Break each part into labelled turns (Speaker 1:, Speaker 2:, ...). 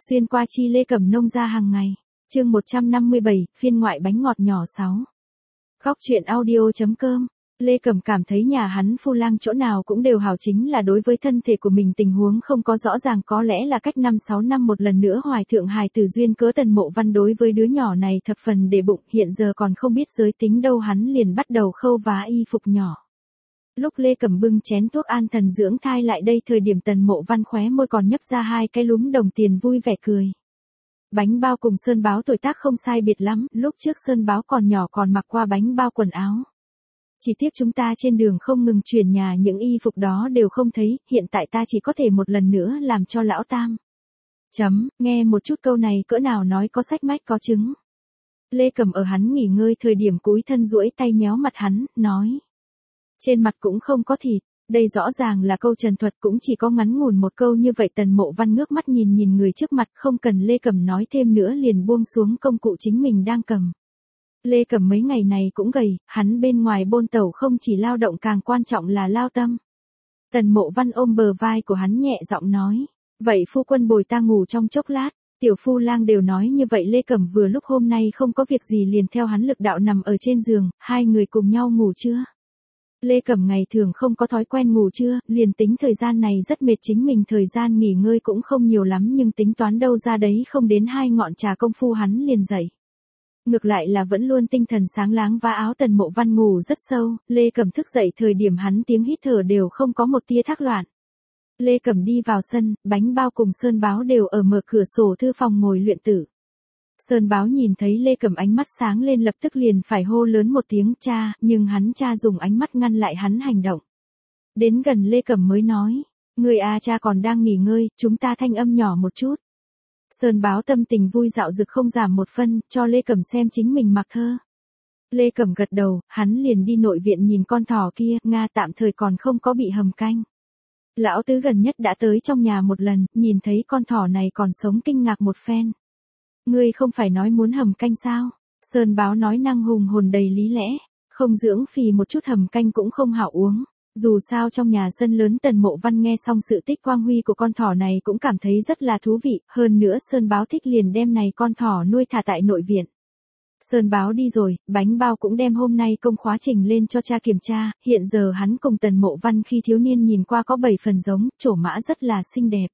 Speaker 1: Xuyên qua chi Lê Cẩm nông ra hàng ngày. Chương 157, phiên ngoại bánh ngọt nhỏ 6. Góc truyện audio.com. Lê Cẩm cảm thấy nhà hắn Phu Lang chỗ nào cũng đều hảo, chính là đối với thân thể của mình tình huống không có rõ ràng, có lẽ là cách 5-6 năm một lần nữa hoài thượng hài tử duyên cớ Tần Mộ Văn đối với đứa nhỏ này thập phần để bụng, hiện giờ còn không biết giới tính đâu, hắn liền bắt đầu khâu vá y phục nhỏ. Lúc Lê Cẩm bưng chén thuốc an thần dưỡng thai lại đây thời điểm Tần Mộ Văn khóe môi còn nhấp ra 2 cái lúm đồng tiền vui vẻ cười. Bánh bao cùng Sơn Báo tuổi tác không sai biệt lắm, lúc trước Sơn Báo còn nhỏ còn mặc qua bánh bao quần áo. Chỉ tiếc chúng ta trên đường không ngừng chuyển nhà, những y phục đó đều không thấy, hiện tại ta chỉ có thể một lần nữa làm cho lão tam. Nghe một chút câu này cỡ nào nói có sách mách có chứng. Lê Cẩm ở hắn nghỉ ngơi thời điểm cúi thân duỗi tay nhéo mặt hắn, nói. Trên mặt cũng không có thịt, đây rõ ràng là câu trần thuật, cũng chỉ có ngắn ngủn một câu như vậy. Tần Mộ Văn ngước mắt nhìn người trước mặt, không cần Lê Cẩm nói thêm nữa liền buông xuống công cụ chính mình đang cầm. Lê Cẩm mấy ngày này cũng gầy, hắn bên ngoài bôn tẩu không chỉ lao động càng quan trọng là lao tâm. Tần Mộ Văn ôm bờ vai của hắn nhẹ giọng nói, vậy phu quân bồi ta ngủ trong chốc lát. Tiểu Phu Lang đều nói như vậy. Lê Cẩm vừa lúc hôm nay không có việc gì liền theo hắn lực đạo nằm ở trên giường, hai người cùng nhau ngủ trưa. Lê Cẩm ngày thường không có thói quen ngủ trưa, liền tính thời gian này rất mệt, chính mình thời gian nghỉ ngơi cũng không nhiều lắm, nhưng tính toán đâu ra đấy không đến 2 ngọn trà công phu hắn liền dậy. Ngược lại là vẫn luôn tinh thần sáng láng vá áo. Tần Mộ Văn ngủ rất sâu, Lê Cẩm thức dậy thời điểm hắn tiếng hít thở đều không có một tia thác loạn. Lê Cẩm đi vào sân, bánh bao cùng Sơn Báo đều ở mở cửa sổ thư phòng ngồi luyện tử. Sơn Báo nhìn thấy Lê Cẩm ánh mắt sáng lên lập tức liền phải hô lớn một tiếng cha, nhưng hắn cha dùng ánh mắt ngăn lại hắn hành động. Đến gần Lê Cẩm mới nói, người à cha còn đang nghỉ ngơi, chúng ta thanh âm nhỏ một chút. Sơn Báo tâm tình vui dạo dực không giảm một phân, cho Lê Cẩm xem chính mình mặc thơ. Lê Cẩm gật đầu, hắn liền đi nội viện nhìn con thỏ kia, Nga tạm thời còn không có bị hầm canh. Lão tứ gần nhất đã tới trong nhà một lần, nhìn thấy con thỏ này còn sống kinh ngạc một phen. Ngươi không phải nói muốn hầm canh sao? Sơn Báo nói năng hùng hồn đầy lý lẽ, không dưỡng phì một chút hầm canh cũng không hảo uống. Dù sao trong nhà sân lớn. Tần Mộ Văn nghe xong sự tích quang huy của con thỏ này cũng cảm thấy rất là thú vị, hơn nữa Sơn Báo thích liền đem này con thỏ nuôi thả tại nội viện. Sơn Báo đi rồi, bánh bao cũng đem hôm nay công khóa trình lên cho cha kiểm tra, hiện giờ hắn cùng Tần Mộ Văn khi thiếu niên nhìn qua có 7 phần giống, trổ mã rất là xinh đẹp.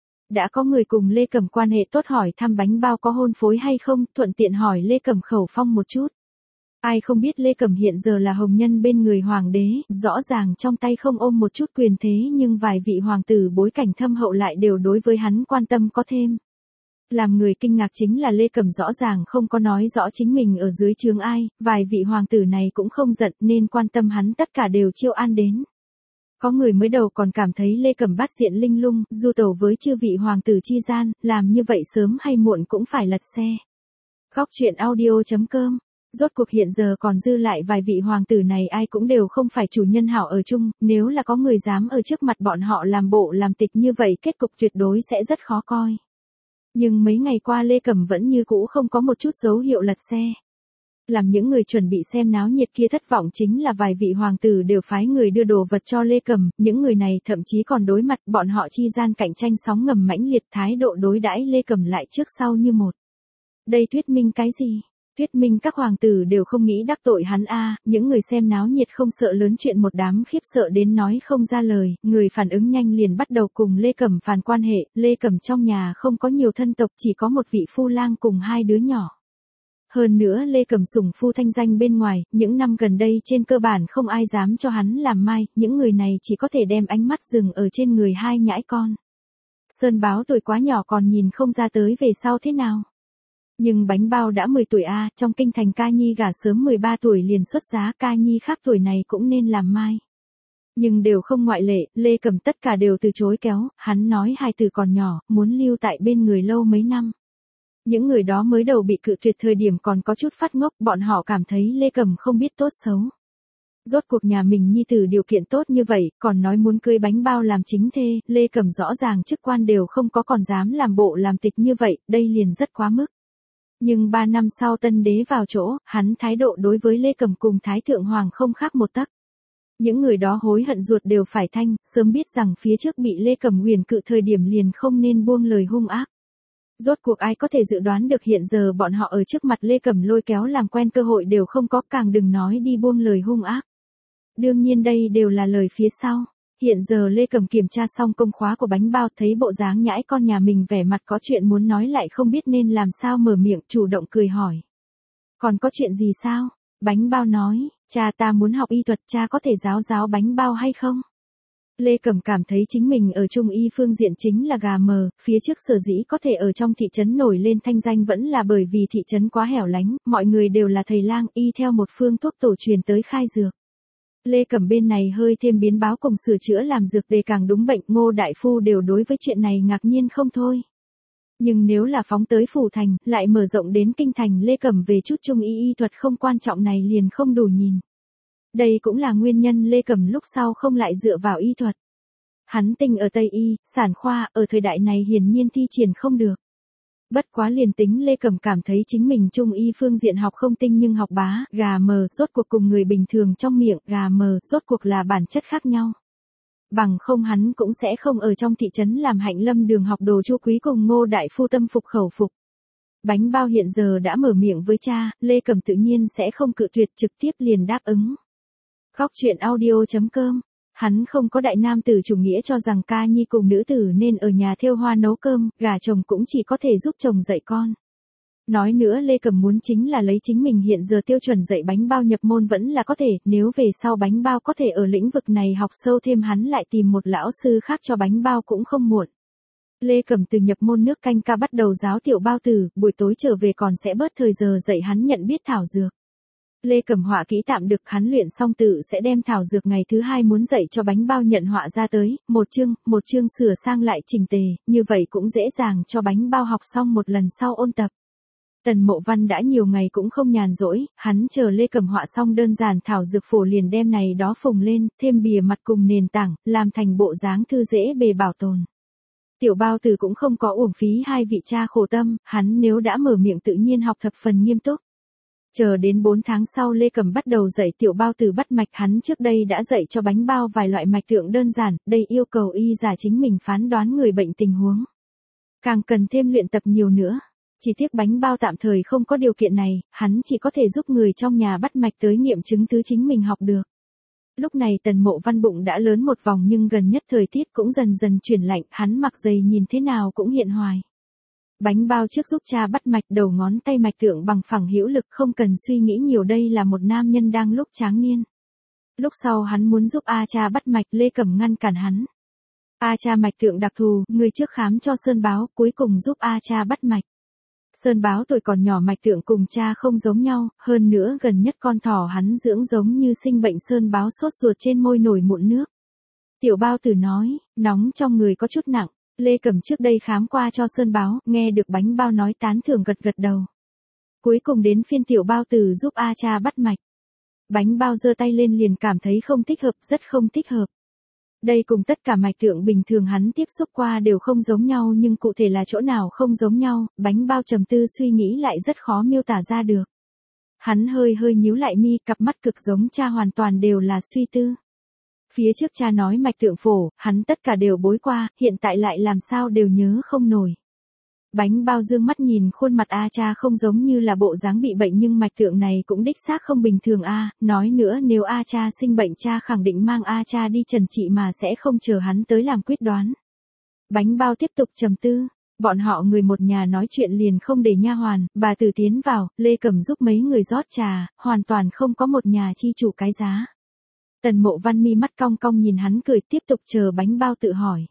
Speaker 1: Đã có người cùng Lê Cẩm quan hệ tốt hỏi thăm bánh bao có hôn phối hay không, thuận tiện hỏi Lê Cẩm khẩu phong một chút. Ai không biết Lê Cẩm hiện giờ là hồng nhân bên người hoàng đế, rõ ràng trong tay không ôm một chút quyền thế, nhưng vài vị hoàng tử bối cảnh thâm hậu lại đều đối với hắn quan tâm có thêm. Làm người kinh ngạc chính là Lê Cẩm rõ ràng không có nói rõ chính mình ở dưới trướng ai, vài vị hoàng tử này cũng không giận nên quan tâm hắn tất cả đều chiêu an đến. Có người mới đầu còn cảm thấy Lê Cẩm bát diện linh lung, du tẩu với chư vị hoàng tử chi gian, làm như vậy sớm hay muộn cũng phải lật xe. Góc truyện audio.com. Rốt cuộc hiện giờ còn dư lại vài vị hoàng tử này ai cũng đều không phải chủ nhân hảo ở chung, nếu là có người dám ở trước mặt bọn họ làm bộ làm tịch như vậy kết cục tuyệt đối sẽ rất khó coi. Nhưng mấy ngày qua Lê Cẩm vẫn như cũ không có một chút dấu hiệu lật xe. Làm những người chuẩn bị xem náo nhiệt kia thất vọng chính là vài vị hoàng tử đều phái người đưa đồ vật cho Lê Cẩm, những người này thậm chí còn đối mặt bọn họ chi gian cạnh tranh sóng ngầm mãnh liệt, thái độ đối đãi Lê Cẩm lại trước sau như một. Đây thuyết minh cái gì? Thuyết minh các hoàng tử đều không nghĩ đắc tội hắn a. Những người xem náo nhiệt không sợ lớn chuyện một đám khiếp sợ đến nói không ra lời, người phản ứng nhanh liền bắt đầu cùng Lê Cẩm phàn quan hệ. Lê Cẩm trong nhà không có nhiều thân tộc, chỉ có một vị phu lang cùng 2 đứa nhỏ. Hơn nữa Lê Cẩm sủng phu thanh danh bên ngoài, những năm gần đây trên cơ bản không ai dám cho hắn làm mai, những người này chỉ có thể đem ánh mắt dừng ở trên người 2 nhãi con. Sơn Báo tuổi quá nhỏ còn nhìn không ra tới về sau thế nào. Nhưng bánh bao đã 10 tuổi a, trong kinh thành ca nhi gả sớm 13 tuổi liền xuất giá, ca nhi khác tuổi này cũng nên làm mai. Nhưng đều không ngoại lệ, Lê Cẩm tất cả đều từ chối kéo, hắn nói hài tử còn nhỏ, muốn lưu tại bên người lâu mấy năm. Những người đó mới đầu bị cự tuyệt thời điểm còn có chút phát ngốc, bọn họ cảm thấy Lê Cẩm không biết tốt xấu. Rốt cuộc nhà mình nhi tử điều kiện tốt như vậy, còn nói muốn cưới bánh bao làm chính thê, Lê Cẩm rõ ràng chức quan đều không có còn dám làm bộ làm tịch như vậy, đây liền rất quá mức. Nhưng 3 năm sau tân đế vào chỗ, hắn thái độ đối với Lê Cẩm cùng Thái Thượng Hoàng không khác một tấc. Những người đó hối hận ruột đều phải thanh, sớm biết rằng phía trước bị Lê Cẩm huyền cự thời điểm liền không nên buông lời hung ác. Rốt cuộc ai có thể dự đoán được hiện giờ bọn họ ở trước mặt Lê Cẩm lôi kéo làm quen cơ hội đều không có, càng đừng nói đi buông lời hung ác. Đương nhiên đây đều là lời phía sau. Hiện giờ Lê Cẩm kiểm tra xong công khóa của bánh bao, thấy bộ dáng nhãi con nhà mình vẻ mặt có chuyện muốn nói lại không biết nên làm sao mở miệng, chủ động cười hỏi. Còn có chuyện gì sao? Bánh bao nói, cha ta muốn học y thuật, cha có thể giáo bánh bao hay không? Lê Cẩm cảm thấy chính mình ở trung y phương diện chính là gà mờ, phía trước sở dĩ có thể ở trong thị trấn nổi lên thanh danh vẫn là bởi vì thị trấn quá hẻo lánh, mọi người đều là thầy lang y theo một phương thuốc tổ truyền tới khai dược. Lê Cẩm bên này hơi thêm biến báo cùng sửa chữa làm dược để càng đúng bệnh, Ngô đại phu đều đối với chuyện này ngạc nhiên không thôi. Nhưng nếu là phóng tới phủ thành, lại mở rộng đến kinh thành, Lê Cẩm về chút trung y thuật không quan trọng này liền không đủ nhìn. Đây cũng là nguyên nhân Lê Cẩm lúc sau không lại dựa vào y thuật. Hắn tinh ở Tây y, sản khoa, ở thời đại này hiển nhiên thi triển không được. Bất quá liền tính Lê Cẩm cảm thấy chính mình trung y phương diện học không tinh nhưng học bá, gà mờ, rốt cuộc cùng người bình thường trong miệng, gà mờ, rốt cuộc là bản chất khác nhau. Bằng không hắn cũng sẽ không ở trong thị trấn làm Hạnh Lâm Đường học đồ Chu Quý cùng Ngô đại phu tâm phục khẩu phục. Bánh bao hiện giờ đã mở miệng với cha, Lê Cẩm tự nhiên sẽ không cự tuyệt, trực tiếp liền đáp ứng. Khóc chuyện audio.com. Hắn không có đại nam tử chủ nghĩa cho rằng ca nhi cùng nữ tử nên ở nhà thêu hoa nấu cơm, gả chồng cũng chỉ có thể giúp chồng dạy con. Nói nữa Lê Cẩm muốn chính là lấy chính mình hiện giờ tiêu chuẩn dạy bánh bao nhập môn vẫn là có thể, nếu về sau bánh bao có thể ở lĩnh vực này học sâu thêm hắn lại tìm một lão sư khác cho bánh bao cũng không muộn. Lê Cẩm từ nhập môn nước canh ca bắt đầu giáo tiểu bao tử, buổi tối trở về còn sẽ bớt thời giờ dạy hắn nhận biết thảo dược. Lê Cẩm họa kỹ tạm được, hắn luyện xong tự sẽ đem thảo dược ngày thứ hai muốn dạy cho bánh bao nhận họa ra tới, một chương sửa sang lại chỉnh tề, như vậy cũng dễ dàng cho bánh bao học xong một lần sau ôn tập. Tần Mộ Văn đã nhiều ngày cũng không nhàn rỗi, hắn chờ Lê Cẩm họa xong đơn giản thảo dược phổ liền đem này đó phồng lên, thêm bìa mặt cùng nền tảng, làm thành bộ dáng thư dễ bề bảo tồn. Tiểu bao tử cũng không có uổng phí hai vị cha khổ tâm, hắn nếu đã mở miệng tự nhiên học thập phần nghiêm túc. Chờ đến 4 tháng sau Lê Cẩm bắt đầu dạy tiểu bao tử bắt mạch, hắn trước đây đã dạy cho bánh bao vài loại mạch tượng đơn giản, đây yêu cầu y giả chính mình phán đoán người bệnh tình huống. Càng cần thêm luyện tập nhiều nữa. Chỉ tiếc bánh bao tạm thời không có điều kiện này, hắn chỉ có thể giúp người trong nhà bắt mạch tới nghiệm chứng thứ chính mình học được. Lúc này Tần Mộ Văn bụng đã lớn một vòng nhưng gần nhất thời tiết cũng dần dần chuyển lạnh, hắn mặc giày nhìn thế nào cũng hiện hoài. Bánh bao trước giúp cha bắt mạch, đầu ngón tay mạch tượng bằng phẳng hữu lực, không cần suy nghĩ nhiều, đây là một nam nhân đang lúc tráng niên. Lúc sau hắn muốn giúp A cha bắt mạch, Lê Cẩm ngăn cản hắn. A cha mạch tượng đặc thù, người trước khám cho Sơn Báo, cuối cùng giúp A cha bắt mạch. Sơn Báo tuổi còn nhỏ mạch tượng cùng cha không giống nhau, hơn nữa gần nhất con thỏ hắn dưỡng giống như sinh bệnh, Sơn Báo sốt ruột trên môi nổi mụn nước. Tiểu bao tử nói, nóng trong người có chút nặng. Lê Cẩm trước đây khám qua cho Sơn Báo, nghe được bánh bao nói tán thưởng gật gật đầu. Cuối cùng đến phiên tiểu bao tử giúp A cha bắt mạch. Bánh bao giơ tay lên liền cảm thấy không thích hợp, rất không thích hợp. Đây cùng tất cả mạch tượng bình thường hắn tiếp xúc qua đều không giống nhau, nhưng cụ thể là chỗ nào không giống nhau, bánh bao trầm tư suy nghĩ lại rất khó miêu tả ra được. Hắn hơi nhíu lại mi, cặp mắt cực giống cha hoàn toàn đều là suy tư. Phía trước cha nói mạch tượng phổ, hắn tất cả đều bối qua, hiện tại lại làm sao đều nhớ không nổi. Bánh bao dương mắt nhìn khuôn mặt A cha không giống như là bộ dáng bị bệnh nhưng mạch tượng này cũng đích xác không bình thường a, nói nữa nếu A cha sinh bệnh cha khẳng định mang A cha đi trần trị mà sẽ không chờ hắn tới làm quyết đoán. Bánh bao tiếp tục trầm tư, bọn họ người một nhà nói chuyện liền không để nha hoàn, bà tử tiến vào, Lê Cẩm giúp mấy người rót trà, hoàn toàn không có một nhà chi chủ cái giá. Tần Mộ Văn mi mắt cong cong nhìn hắn cười, tiếp tục chờ bánh bao tự hỏi.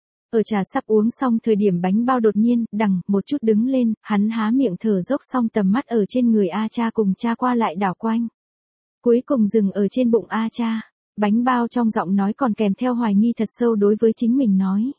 Speaker 1: Ở trà sắp uống xong thời điểm bánh bao đột nhiên, đằng, một chút đứng lên, hắn há miệng thở dốc xong tầm mắt ở trên người A cha cùng cha qua lại đảo quanh. Cuối cùng dừng ở trên bụng A cha, bánh bao trong giọng nói còn kèm theo hoài nghi thật sâu đối với chính mình nói.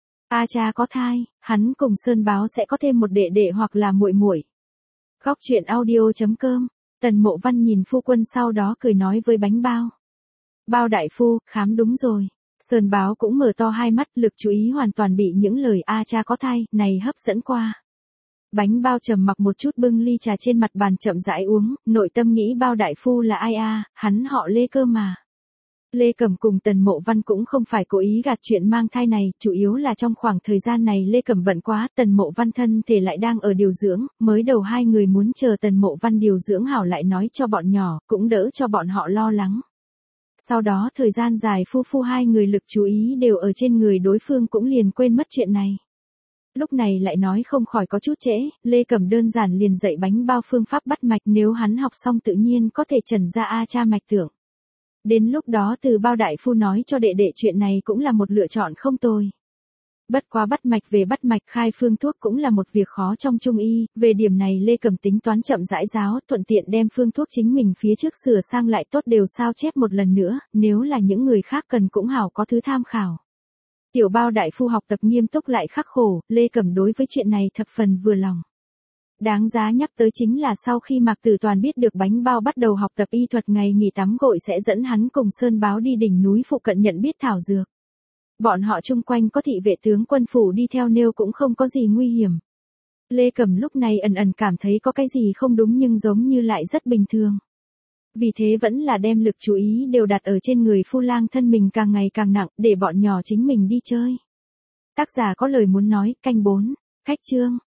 Speaker 1: A cha có thai, hắn cùng Sơn Báo sẽ có thêm một đệ đệ hoặc là muội muội. Khóc chuyện audio.com, Tần Mộ Văn nhìn phu quân sau đó cười nói với bánh bao. Bao đại phu, khám đúng rồi. Sơn Báo cũng mở to hai mắt, lực chú ý hoàn toàn bị những lời A cha có thai này hấp dẫn qua. Bánh bao trầm mặc một chút bưng ly trà trên mặt bàn chậm rãi uống, nội tâm nghĩ bao đại phu là ai a, hắn họ Lê cơ mà. Lê Cẩm cùng Tần Mộ Văn cũng không phải cố ý gạt chuyện mang thai này, chủ yếu là trong khoảng thời gian này Lê Cẩm bận quá, Tần Mộ Văn thân thể lại đang ở điều dưỡng, mới đầu hai người muốn chờ Tần Mộ Văn điều dưỡng hảo lại nói cho bọn nhỏ, cũng đỡ cho bọn họ lo lắng. Sau đó thời gian dài phu hai người lực chú ý đều ở trên người đối phương cũng liền quên mất chuyện này. Lúc này lại nói không khỏi có chút trễ, Lê Cẩm đơn giản liền dạy bánh bao phương pháp bắt mạch, nếu hắn học xong tự nhiên có thể trần ra cha mạch tưởng. Đến lúc đó từ bao đại phu nói cho đệ đệ chuyện này cũng là một lựa chọn không tồi. Bất quá bắt mạch về bắt mạch khai phương thuốc cũng là một việc khó trong trung y, về điểm này Lê Cẩm tính toán chậm rãi giáo, thuận tiện đem phương thuốc chính mình phía trước sửa sang lại tốt đều sao chép một lần nữa, nếu là những người khác cần cũng hảo có thứ tham khảo. Tiểu bao đại phu học tập nghiêm túc lại khắc khổ, Lê Cẩm đối với chuyện này thập phần vừa lòng. Đáng giá nhắc tới chính là sau khi Mạc Tử Toàn biết được bánh bao bắt đầu học tập y thuật ngày nghỉ tắm gội sẽ dẫn hắn cùng Sơn Báo đi đỉnh núi phụ cận nhận biết thảo dược. Bọn họ chung quanh có thị vệ tướng quân phủ đi theo nêu cũng không có gì nguy hiểm. Lê Cẩm lúc này ẩn ẩn cảm thấy có cái gì không đúng nhưng giống như lại rất bình thường. Vì thế vẫn là đem lực chú ý đều đặt ở trên người Phu Lang thân mình càng ngày càng nặng để bọn nhỏ chính mình đi chơi. Tác giả có lời muốn nói, canh 4, khách chương.